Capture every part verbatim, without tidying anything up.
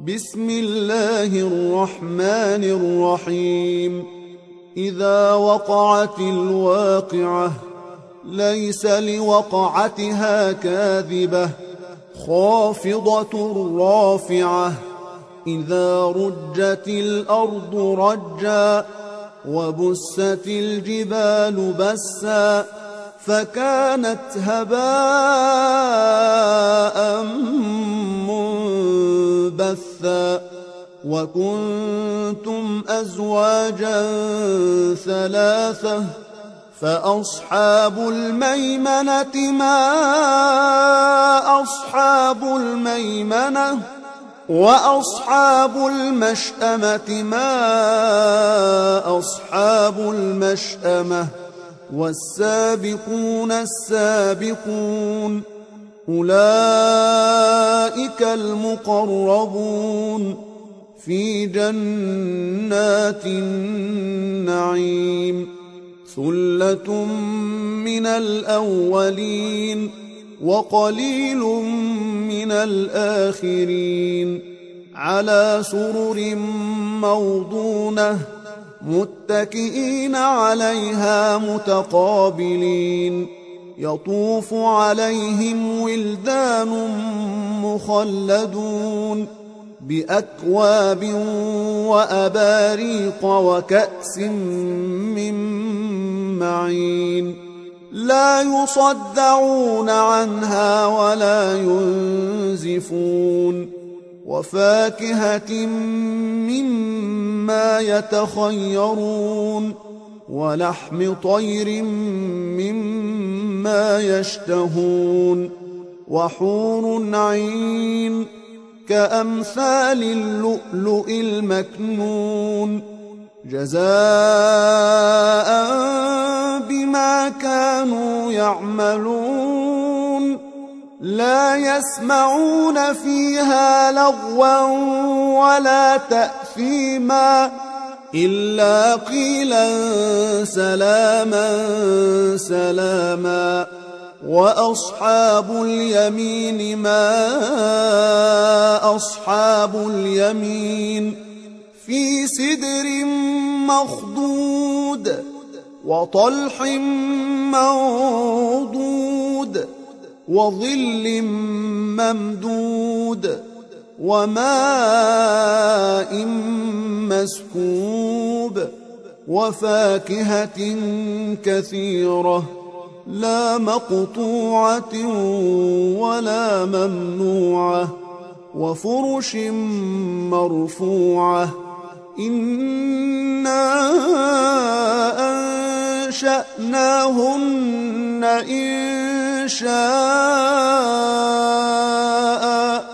بسم الله الرحمن الرحيم إذا وقعت الواقعة ليس لوقعتها كاذبة خافضة رافعة إذا رجت الأرض رجا وبست الجبال بسا فكانت هباء منبثا وكنتم أزواجا ثلاثة فأصحاب الميمنة ما أصحاب الميمنة وأصحاب المشأمة ما أصحاب المشأمة والسابقون السابقون أولئك المقربون في جنات النعيم ثلة من الأولين وقليل من الآخرين على سرر موضونة متكئين عليها متقابلين يطوف عليهم ولدان مخلدون بأكواب وأباريق وكأس من معين لا يصدعون عنها ولا ينزفون وفاكهة مما يتخيرون ولحم طير مما يشتهون وحور عين كأمثال اللؤلؤ المكنون جزاء بما كانوا يعملون لا يسمعون فيها لغوا ولا تأثيما إلا قيلا سلاما سلاما وأصحاب اليمين ما أصحاب اليمين في سدر مخضود وطلح منضود وظل ممدود وماء مسكوب وفاكهة كثيرة لا مقطوعة ولا ممنوعة وفرش مرفوعة إنا أنشأناهن إن شاء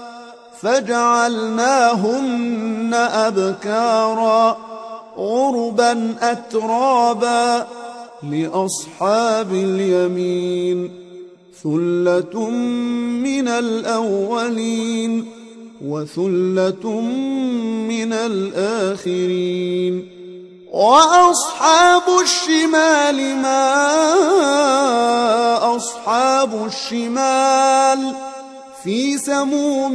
فجعلناهن أبكارا عربا أترابا لأصحاب اليمين ثلة من الأولين وثلة من الآخرين وأصحاب الشمال ما أصحاب الشمال في سموم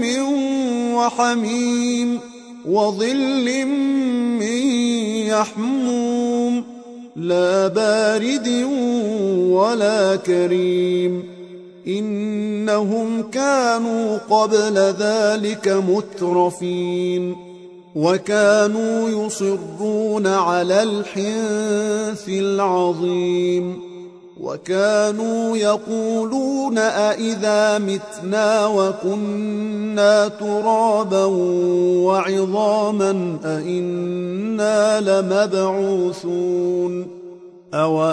وحميم وظل من يحموم لا بارد ولا كريم إنهم كانوا قبل ذلك مترفين وكانوا يصرون على الحنث العظيم وكانوا يقولون أئذا متنا وكنا ترابا وعظاما أئنا لمبعوثون أو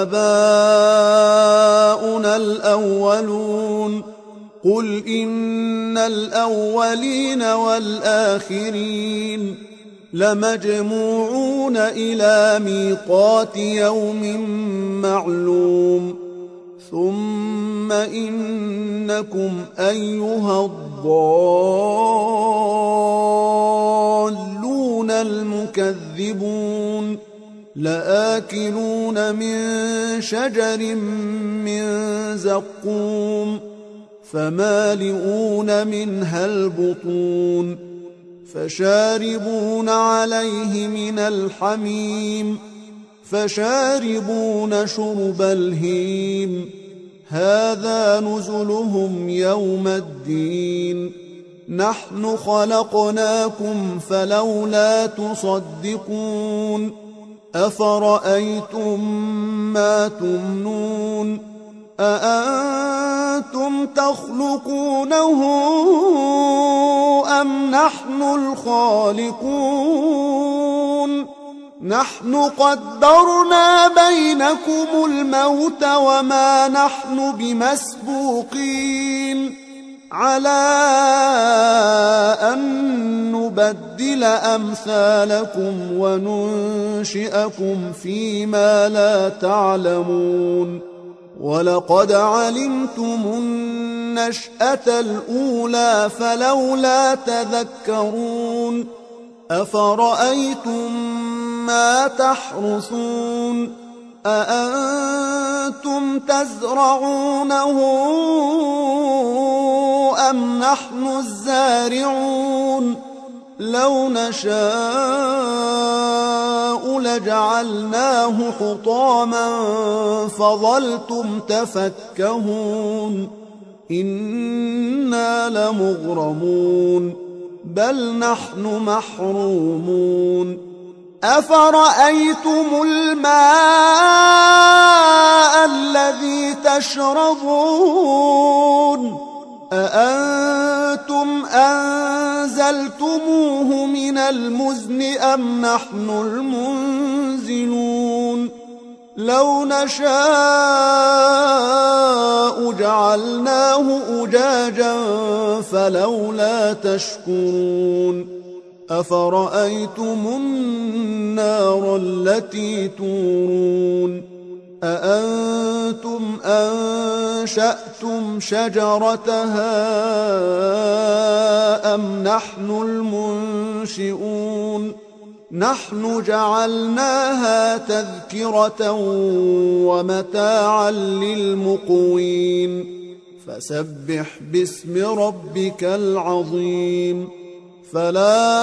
آباؤنا الأولون قل إن الأولين والآخرين لمجموعون إلى ميقات يوم معلوم ثم إنكم أيها الضالون المكذبون لآكلون من شجر من زقوم فمالئون منها البطون فشاربون عليه من الحميم فشاربون شرب الهيم هذا نزلهم يوم الدين نحن خلقناكم فلولا تصدقون أفرأيتم ما تمنون أأنتم تخلقونه أم نحن الخالقون نحن قدرنا بينكم الموت وما نحن بمسبوقين على أن نبدل أمثالكم وننشئكم فيما لا تعلمون ولقد علمتم النشأة الأولى فلولا تذكرون أفرأيتم ما تحرثون أأنتم تزرعونه أم نحن الزارعون لو نشاء لجعلناه حطاما فظلتم تفكهون إنا لمغرمون بل نحن محرومون أفرأيتم الماء الذي تشربون أأنتم أنزلتموه من المزن أم نحن المنزلون لو نشاء جعلناه أجاجا فلولا تشكرون أفرأيتم النار التي تورون أأنتم أنشأتم شجرتها أم نحن المنشئون نحن جعلناها تذكرة ومتاعا للمقوين فسبح باسم ربك العظيم فلا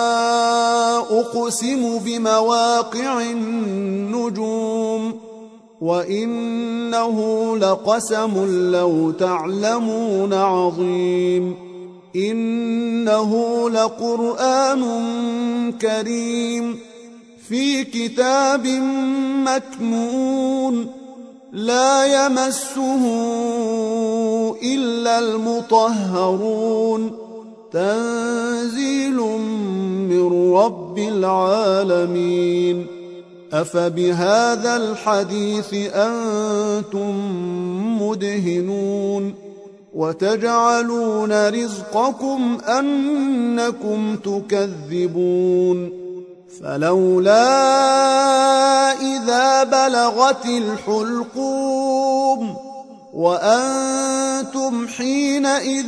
أقسم بمواقع النجوم وإنه لقسم لو تعلمون عظيم إنه لقرآن كريم في كتاب مكنون لا يمسه إلا المطهرون تنزيل من رب العالمين أفبهذا الحديث أنتم مدهنون وتجعلون رزقكم أنكم تكذبون فلولا إذا بلغت الحلقوم وأنتم حينئذ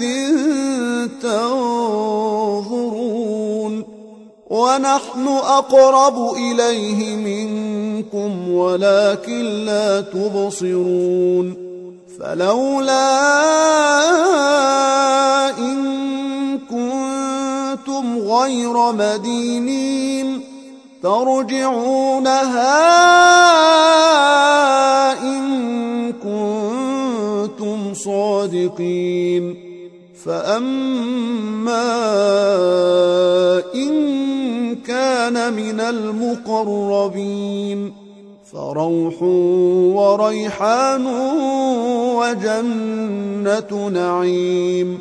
تنظرون ونحن أقرب إليه منكم ولكن لا تبصرون فلولا إن كنتم غير مدينين ترجعونها إن كنتم صادقين فأما إن كان من المقربين فروح وريحان وجنة نعيم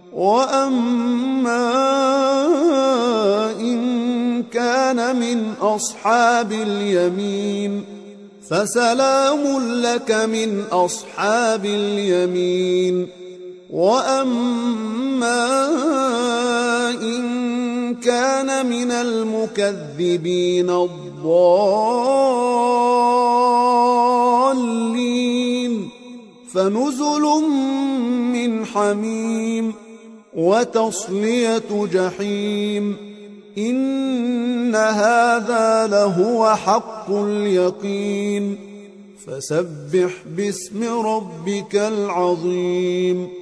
وأما إن كان من أصحاب اليمين فسلام لك من أصحاب اليمين وأما إن كان من المكذبين الضالين فنزل من حميم وتصلية جحيم إن هذا لهو حق اليقين فسبح باسم ربك العظيم